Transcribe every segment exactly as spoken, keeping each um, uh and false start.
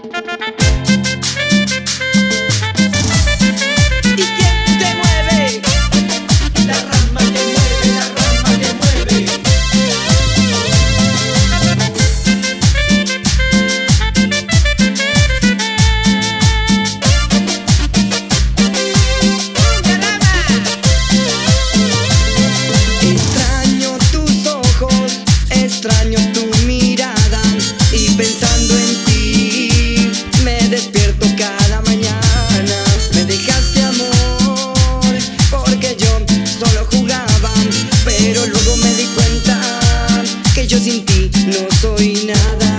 Extraño tu mirada y pensando en ti me despierto cada mañana. Me dejaste amor porque yo solo jugaba, pero luego me di cuenta que yo sin ti no soy nada.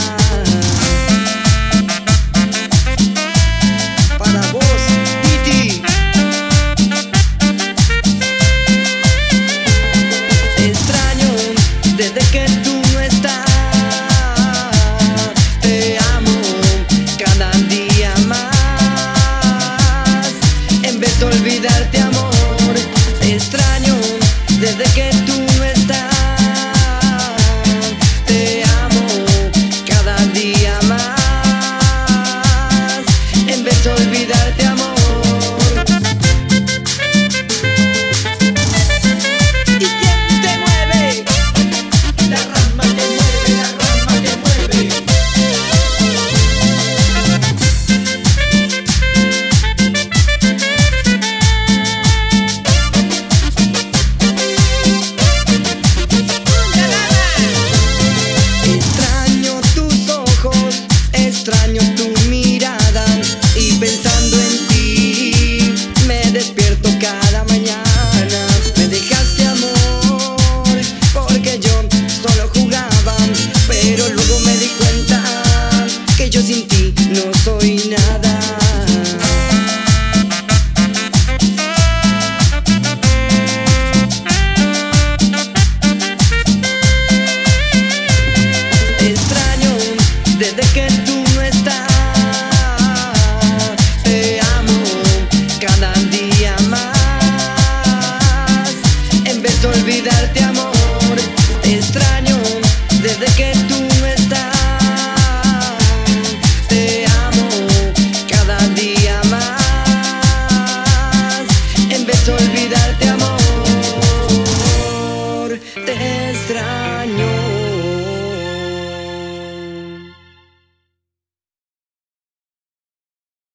Para vos, Titi. Extraño desde que tú no estás. Te amo cada día más. En vez de olvidarte, amor, te extraño desde que tú no estás. Te amo cada día más. En vez de olvidarte, amor. Extraño tu mirada y pensando en ti me despierto cada mañana. Me dejaste amor porque yo solo jugaba, pero luego me di cuenta que yo sin ti no soy nada. Extraño desde que tú no estás. Te amo cada día más. En vez de olvidarte, amor, te extraño desde que tú no estás. Te amo cada día más. En vez de olvidarte,